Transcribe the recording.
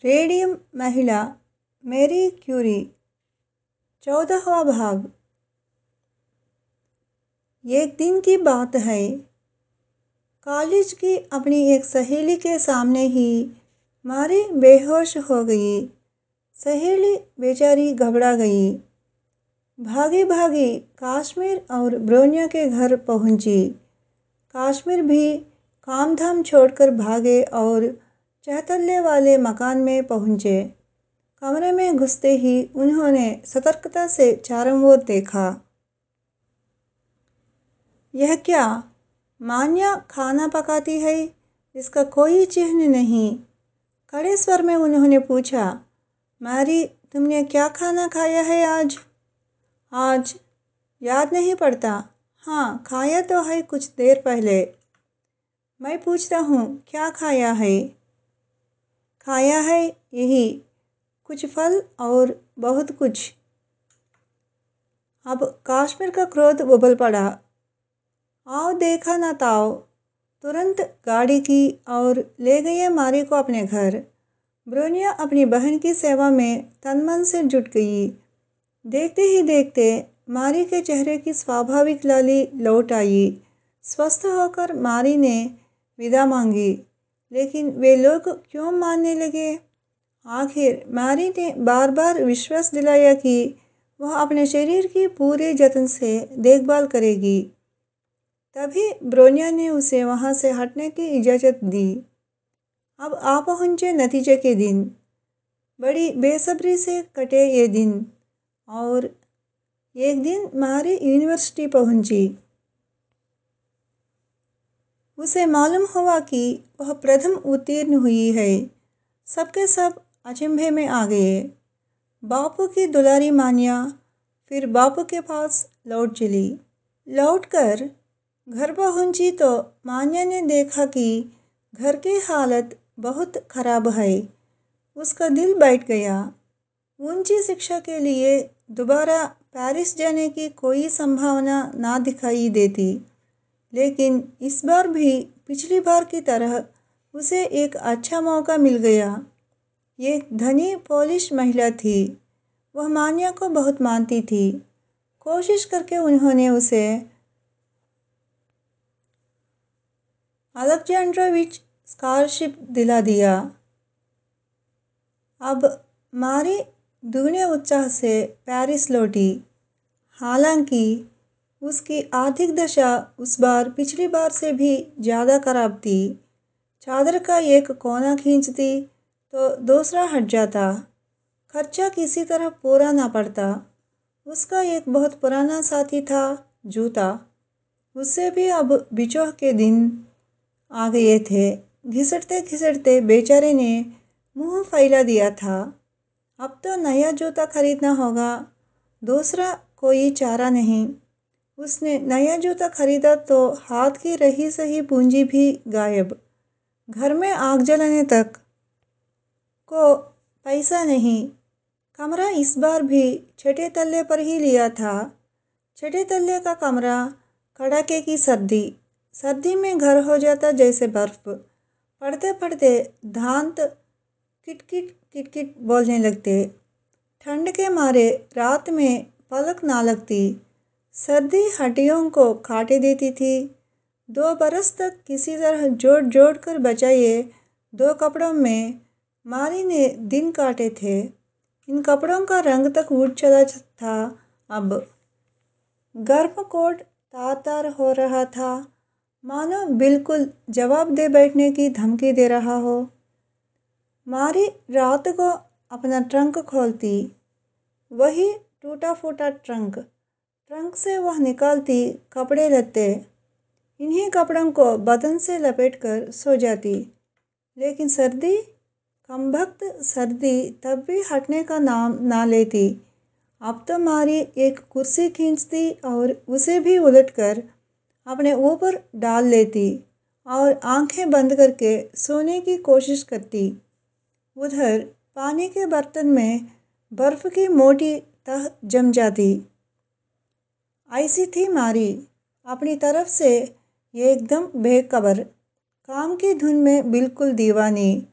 Radium महिला Marie Curie 14वां भाग। एक दिन की बात है, कॉलेज की अपनी एक सहेली के सामने ही मारी बेहोश हो गई। सहेली बेचारी घबरा गई। भागी भागी कश्मीर और ब्रोनिया के घर पहुंची। कश्मीर भी काम धाम छोड़कर भागे और चौतल्ले वाले मकान में पहुंचे। कमरे में घुसते ही उन्होंने सतर्कता से चारों ओर देखा। यह क्या? मान्या खाना पकाती है, इसका कोई चिन्ह नहीं। कड़े स्वर में उन्होंने पूछा, मैरी, तुमने क्या खाना खाया है आज? आज याद नहीं पड़ता। हाँ, खाया तो है कुछ देर पहले। मैं पूछता हूँ, क्या खाया है? खाया है यही, कुछ फल और बहुत कुछ। अब कश्मीर का क्रोध उबल पड़ा। आओ देखा ना ताओ। तुरंत गाड़ी की और ले गए मारी को अपने घर। ब्रोनिया अपनी बहन की सेवा में तन मन से जुट गई। देखते ही देखते मारी के चेहरे की स्वाभाविक लाली लौट आई। स्वस्थ होकर मारी ने विदा मांगी, लेकिन वे लोग क्यों मानने लगे? आखिर मारी ने बार बार विश्वास दिलाया कि वह अपने शरीर की पूरे जतन से देखभाल करेगी। तभी ब्रोनिया ने उसे वहाँ से हटने की इजाज़त दी। अब आ पहुँचे नतीजे के दिन। बड़ी बेसब्री से कटे ये दिन। और एक दिन मारी यूनिवर्सिटी पहुँची। उसे मालूम हुआ कि वह प्रथम उत्तीर्ण हुई है। सबके सब अचंभे में आ गए। बापू की दुलारी मान्या फिर बापू के पास लौट चली। लौटकर घर पहुंची तो मान्या ने देखा कि घर की हालत बहुत खराब है। उसका दिल बैठ गया। ऊंची शिक्षा के लिए दोबारा पेरिस जाने की कोई संभावना ना दिखाई देती, लेकिन इस बार भी पिछली बार की तरह उसे एक अच्छा मौका मिल गया। एक धनी पोलिश महिला थी। वह मान्या को बहुत मानती थी। कोशिश करके उन्होंने उसे अलेक्जेंड्रोविच स्कॉलरशिप दिला दिया। अब मारी दुगने उत्साह से पेरिस लौटी। हालांकि उसकी आर्थिक दशा उस बार पिछली बार से भी ज़्यादा खराब थी। चादर का एक कोना खींचती तो दूसरा हट जाता। खर्चा किसी तरह पूरा ना पड़ता। उसका एक बहुत पुराना साथी था, जूता। उससे भी अब बिचौह के दिन आ गए थे। घिसटते घिसटते बेचारे ने मुंह फैला दिया था। अब तो नया जूता खरीदना होगा, दूसरा कोई चारा नहीं। उसने नया जूता खरीदा तो हाथ की रही सही पूंजी भी गायब। घर में आग जलाने तक को पैसा नहीं। कमरा इस बार भी छठे तल्ले पर ही लिया था। छठे तल्ले का कमरा, कड़ाके की सर्दी। सर्दी में घर हो जाता जैसे बर्फ। पढ़ते पढ़ते दांत किटकिट किटकिट बोलने लगते। ठंड के मारे रात में पलक ना लगती। सर्दी हड्डियों को काटे देती थी। 2 बरस तक किसी तरह जोड़ जोड़ कर बचाए 2 कपड़ों में मारी ने दिन काटे थे। इन कपड़ों का रंग तक उड़ चला था। अब गर्म कोट तार तार हो रहा था, मानो बिल्कुल जवाब दे बैठने की धमकी दे रहा हो। मारी रात को अपना ट्रंक खोलती। वही टूटा फूटा ट्रंक। ट्रंक से वह निकालती कपड़े लत्ते। इन्हीं कपड़ों को बदन से लपेटकर सो जाती। लेकिन सर्दी, कमबख्त सर्दी तब भी हटने का नाम ना लेती। अब तो मारी एक कुर्सी खींचती और उसे भी उलटकर अपने ऊपर डाल लेती और आंखें बंद करके सोने की कोशिश करती। उधर पानी के बर्तन में बर्फ की मोटी तह जम जाती। ऐसी थी मारी, अपनी तरफ से एकदम बेखबर, काम की धुन में बिल्कुल दीवानी।